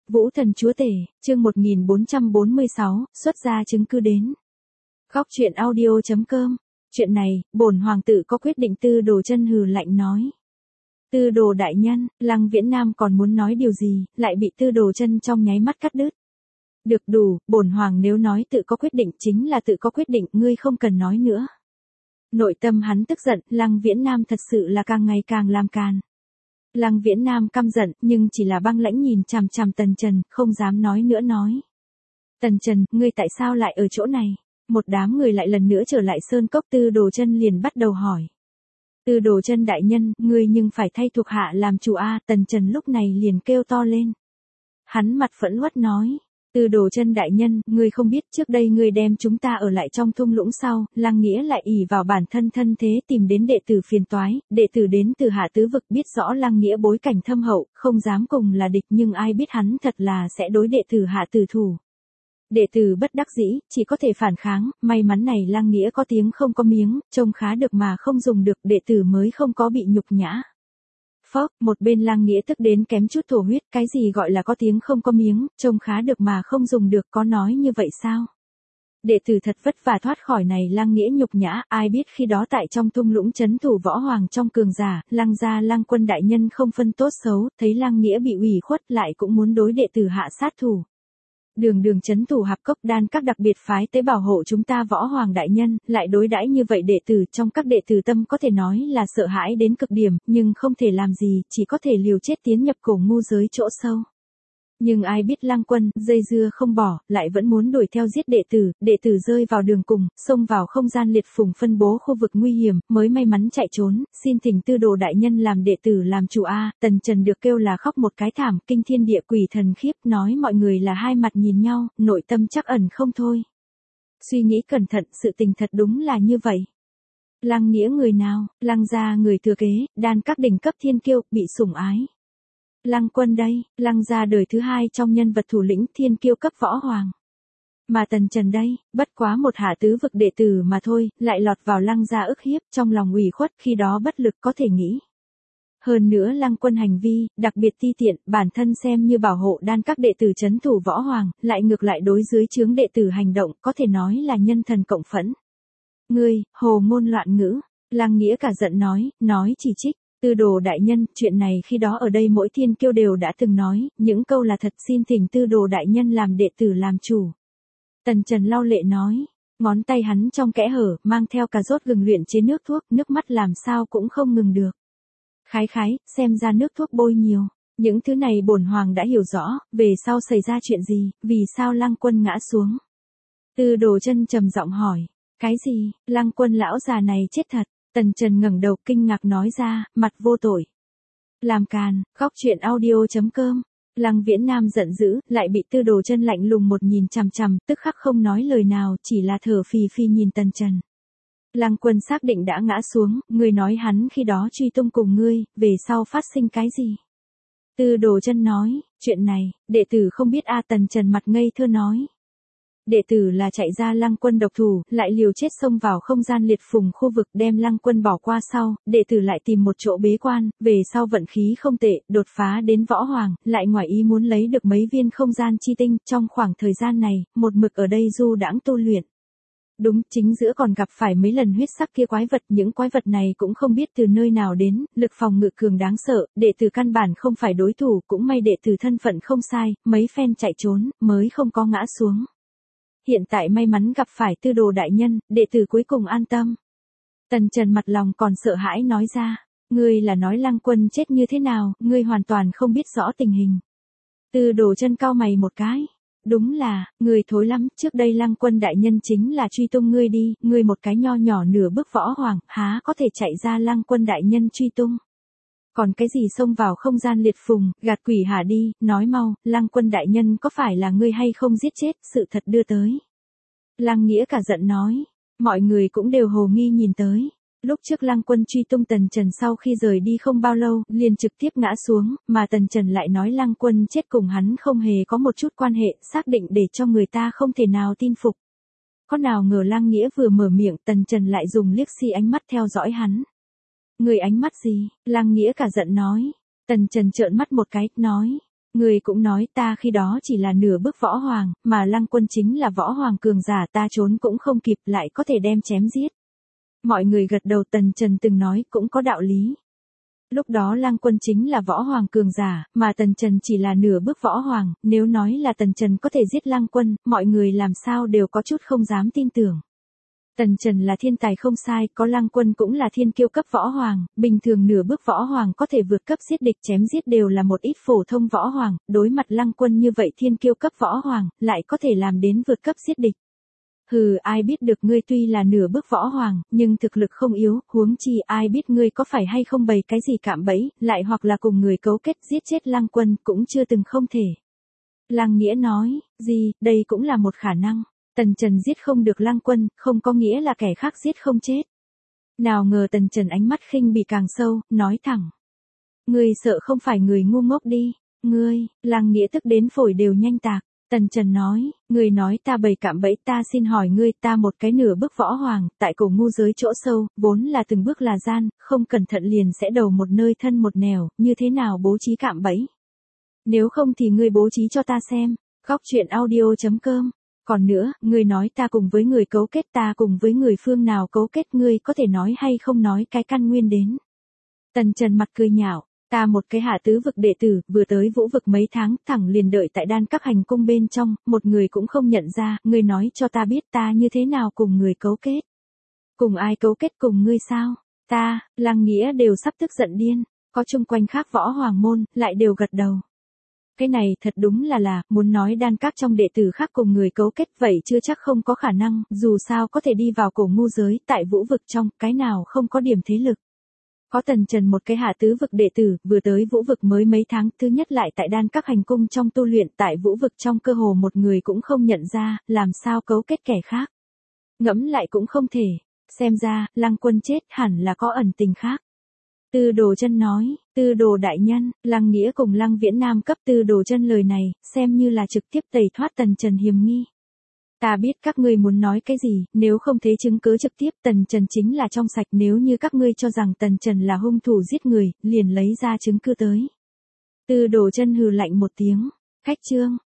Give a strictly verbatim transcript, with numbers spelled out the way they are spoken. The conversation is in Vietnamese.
Vũ thần chúa tể, chương một nghìn bốn trăm bốn mươi sáu, xuất ra chứng cứ đến. Góc truyện audio chấm com. Chuyện này, bổn hoàng tử có quyết định. Tư Đồ Chân hừ lạnh nói. Tư Đồ đại nhân, Lăng Viễn Nam còn muốn nói điều gì, lại bị Tư Đồ Chân trong nháy mắt cắt đứt. Được đủ, bổn hoàng nếu nói tự có quyết định chính là tự có quyết định, ngươi không cần nói nữa. Nội tâm hắn tức giận, Lăng Viễn Nam thật sự là càng ngày càng làm càn. Lăng Viễn Nam căm giận, nhưng chỉ là băng lãnh nhìn chằm chằm Tần Trần, không dám nói nữa nói. Tần Trần, ngươi tại sao lại ở chỗ này? Một đám người lại lần nữa trở lại sơn cốc. Tư Đồ Chân liền bắt đầu hỏi. Tư Đồ Chân đại nhân, ngươi nhưng phải thay thuộc hạ làm chủ a. Tần Trần lúc này liền kêu to lên. Hắn mặt phẫn uất nói. Tư Đồ Chân đại nhân, ngươi không biết trước đây ngươi đem chúng ta ở lại trong thung lũng sau, Lăng Nghĩa lại ỷ vào bản thân thân thế tìm đến đệ tử phiền toái, đệ tử đến từ Hạ Tứ Vực biết rõ Lăng Nghĩa bối cảnh thâm hậu, không dám cùng là địch, nhưng ai biết hắn thật là sẽ đối đệ tử Hạ tử thủ. Đệ tử bất đắc dĩ, chỉ có thể phản kháng, may mắn này Lăng Nghĩa có tiếng không có miếng, trông khá được mà không dùng được, đệ tử mới không có bị nhục nhã. Phốc, một bên Lăng Nghĩa tức đến kém chút thổ huyết, cái gì gọi là có tiếng không có miếng, trông khá được mà không dùng được, có nói như vậy sao? Đệ tử thật vất vả thoát khỏi này Lăng Nghĩa nhục nhã, ai biết khi đó tại trong thung lũng trấn thủ võ hoàng trong cường giả, Lăng gia Lăng Quân đại nhân không phân tốt xấu, thấy Lăng Nghĩa bị ủy khuất lại cũng muốn đối đệ tử hạ sát thủ. Đường đường trấn thủ Hạp Cốc Đan các đặc biệt phái tới bảo hộ chúng ta võ hoàng đại nhân, lại đối đãi như vậy đệ tử, trong các đệ tử tâm có thể nói là sợ hãi đến cực điểm, nhưng không thể làm gì, chỉ có thể liều chết tiến nhập cổ ngu giới chỗ sâu. Nhưng ai biết Lăng Quân, dây dưa không bỏ, lại vẫn muốn đuổi theo giết đệ tử, đệ tử rơi vào đường cùng, xông vào không gian liệt phùng phân bố khu vực nguy hiểm, mới may mắn chạy trốn, xin thỉnh Tư Đồ đại nhân làm đệ tử làm chủ a. Tần Trần được kêu là khóc một cái thảm, kinh thiên địa quỷ thần khiếp, nói mọi người là hai mặt nhìn nhau, nội tâm chắc ẩn không thôi. Suy nghĩ cẩn thận, sự tình thật đúng là như vậy. Lăng Nghĩa người nào? Lăng gia người thừa kế, đan các đỉnh cấp thiên kiêu, bị sủng ái. Lăng Quân đây, Lăng gia đời thứ hai trong nhân vật thủ lĩnh thiên kiêu cấp võ hoàng. Mà Tần Trần đây, bất quá một Hạ Tứ Vực đệ tử mà thôi, lại lọt vào Lăng gia ức hiếp, trong lòng ủy khuất, khi đó bất lực có thể nghĩ. Hơn nữa Lăng Quân hành vi, đặc biệt ti tiện, bản thân xem như bảo hộ đan các đệ tử trấn thủ võ hoàng, lại ngược lại đối dưới chướng đệ tử hành động, có thể nói là nhân thần cộng phẫn. Ngươi, hồ ngôn loạn ngữ, Lăng Nghĩa cả giận nói, nói chỉ trích. Tư Đồ đại nhân, chuyện này khi đó ở đây mỗi thiên kiêu đều đã từng nói, những câu là thật, xin thỉnh Tư Đồ đại nhân làm đệ tử làm chủ. Tần Trần lau lệ nói, ngón tay hắn trong kẽ hở, mang theo cà rốt gừng luyện chế nước thuốc, nước mắt làm sao cũng không ngừng được. Khái khái, xem ra nước thuốc bôi nhiều, những thứ này bổn hoàng đã hiểu rõ, về sau xảy ra chuyện gì, vì sao Lăng Quân ngã xuống. Tư Đồ Chân trầm giọng hỏi, cái gì, Lăng Quân lão già này chết thật. Tần Trần ngẩng đầu kinh ngạc nói ra, mặt vô tội. Làm càn, góc truyện audio chấm com. Lăng Viễn Nam giận dữ, lại bị Tư Đồ Chân lạnh lùng một nhìn chằm chằm, tức khắc không nói lời nào, chỉ là thở phì phì nhìn Tần Trần. Lăng Quân xác định đã ngã xuống, ngươi nói hắn khi đó truy tung cùng ngươi, về sau phát sinh cái gì? Tư Đồ Chân nói, chuyện này, đệ tử không biết a. Tần Trần mặt ngây thơ nói. Đệ tử là chạy ra Lăng Quân độc thủ, lại liều chết xông vào không gian liệt phùng khu vực đem Lăng Quân bỏ qua sau, đệ tử lại tìm một chỗ bế quan, về sau vận khí không tệ, đột phá đến võ hoàng, lại ngoài ý muốn lấy được mấy viên không gian chi tinh, trong khoảng thời gian này, một mực ở đây du đãng tu luyện. Đúng, chính giữa còn gặp phải mấy lần huyết sắc kia quái vật, những quái vật này cũng không biết từ nơi nào đến, lực phòng ngự cường đáng sợ, đệ tử căn bản không phải đối thủ, cũng may đệ tử thân phận không sai, mấy phen chạy trốn, mới không có ngã xuống. Hiện tại may mắn gặp phải Tư Đồ đại nhân, đệ tử cuối cùng an tâm. Tần Trần mặt lòng còn sợ hãi nói ra, ngươi là nói Lăng Quân chết như thế nào, ngươi hoàn toàn không biết rõ tình hình. Tư Đồ Chân cau mày một cái, đúng là, ngươi thối lắm, trước đây Lăng Quân đại nhân chính là truy tung ngươi đi, ngươi một cái nho nhỏ nửa bước võ hoàng, há có thể chạy ra Lăng Quân đại nhân truy tung. Còn cái gì xông vào không gian liệt phùng, gạt quỷ hả đi, nói mau, Lăng Quân đại nhân có phải là ngươi hay không giết chết, sự thật đưa tới. Lăng Nghĩa cả giận nói, mọi người cũng đều hồ nghi nhìn tới. Lúc trước Lăng Quân truy tung Tần Trần sau khi rời đi không bao lâu, liền trực tiếp ngã xuống, mà Tần Trần lại nói Lăng Quân chết cùng hắn không hề có một chút quan hệ, xác định để cho người ta không thể nào tin phục. Có nào ngờ Lăng Nghĩa vừa mở miệng, Tần Trần lại dùng liếc xi ánh mắt theo dõi hắn. Người ánh mắt gì? Lăng Nghĩa cả giận nói. Tần Trần trợn mắt một cái, nói. Người cũng nói ta khi đó chỉ là nửa bước võ hoàng, mà Lăng Quân chính là võ hoàng cường giả, ta trốn cũng không kịp, lại có thể đem chém giết. Mọi người gật đầu, Tần Trần từng nói cũng có đạo lý. Lúc đó Lăng Quân chính là võ hoàng cường giả, mà Tần Trần chỉ là nửa bước võ hoàng, nếu nói là Tần Trần có thể giết Lăng Quân, mọi người làm sao đều có chút không dám tin tưởng. Tần Trần là thiên tài không sai, có Lăng Quân cũng là thiên kiêu cấp võ hoàng, bình thường nửa bước võ hoàng có thể vượt cấp giết địch, chém giết đều là một ít phổ thông võ hoàng, đối mặt Lăng Quân như vậy thiên kiêu cấp võ hoàng, lại có thể làm đến vượt cấp giết địch. Hừ, ai biết được ngươi tuy là nửa bước võ hoàng, nhưng thực lực không yếu, huống chi ai biết ngươi có phải hay không bày cái gì cạm bẫy, lại hoặc là cùng người cấu kết giết chết Lăng Quân, cũng chưa từng không thể. Lăng Nghĩa nói, gì, đây cũng là một khả năng. Tần Trần giết không được Lăng Quân, không có nghĩa là kẻ khác giết không chết. Nào ngờ Tần Trần ánh mắt khinh bỉ càng sâu, nói thẳng. Ngươi sợ không phải người ngu ngốc đi, ngươi, Lăng Nghĩa tức đến phổi đều nhanh tạc. Tần Trần nói, ngươi nói ta bày cạm bẫy, ta xin hỏi ngươi, ta một cái nửa bước võ hoàng, tại cổ ngu giới chỗ sâu, vốn là từng bước là gian, không cẩn thận liền sẽ đầu một nơi thân một nẻo, như thế nào bố trí cạm bẫy? Nếu không thì ngươi bố trí cho ta xem. Góc truyện audio chấm com. Còn nữa, ngươi nói ta cùng với người cấu kết, ta cùng với người phương nào cấu kết, ngươi có thể nói hay không nói cái căn nguyên đến. Tần Trần mặt cười nhạo, ta một cái hạ tứ vực đệ tử, vừa tới vũ vực mấy tháng, thẳng liền đợi tại đan các hành cung bên trong, một người cũng không nhận ra, ngươi nói cho ta biết ta như thế nào cùng người cấu kết. Cùng ai cấu kết, cùng ngươi sao? Ta, Lăng Nghĩa đều sắp tức giận điên, có chung quanh khác võ hoàng môn, lại đều gật đầu. Cái này thật đúng là là, muốn nói đan các trong đệ tử khác cùng người cấu kết vậy chưa chắc không có khả năng, dù sao có thể đi vào cổ ngu giới, tại vũ vực trong, cái nào không có điểm thế lực. Có Tần Trần một cái hạ tứ vực đệ tử, vừa tới vũ vực mới mấy tháng, thứ nhất lại tại đan các hành cung trong tu luyện, tại vũ vực trong cơ hồ một người cũng không nhận ra, làm sao cấu kết kẻ khác. Ngẫm lại cũng không thể, xem ra, Lăng Quân chết hẳn là có ẩn tình khác. Tư Đồ Chân nói, Tư Đồ đại nhân, Lăng Nghĩa cùng Lăng Viễn Nam cấp Tư Đồ Chân lời này, xem như là trực tiếp tẩy thoát Tần Trần hiểm nghi. Ta biết các ngươi muốn nói cái gì, nếu không thế chứng cứ trực tiếp Tần Trần chính là trong sạch, nếu như các ngươi cho rằng Tần Trần là hung thủ giết người, liền lấy ra chứng cứ tới. Tư Đồ Chân hừ lạnh một tiếng, khách trương,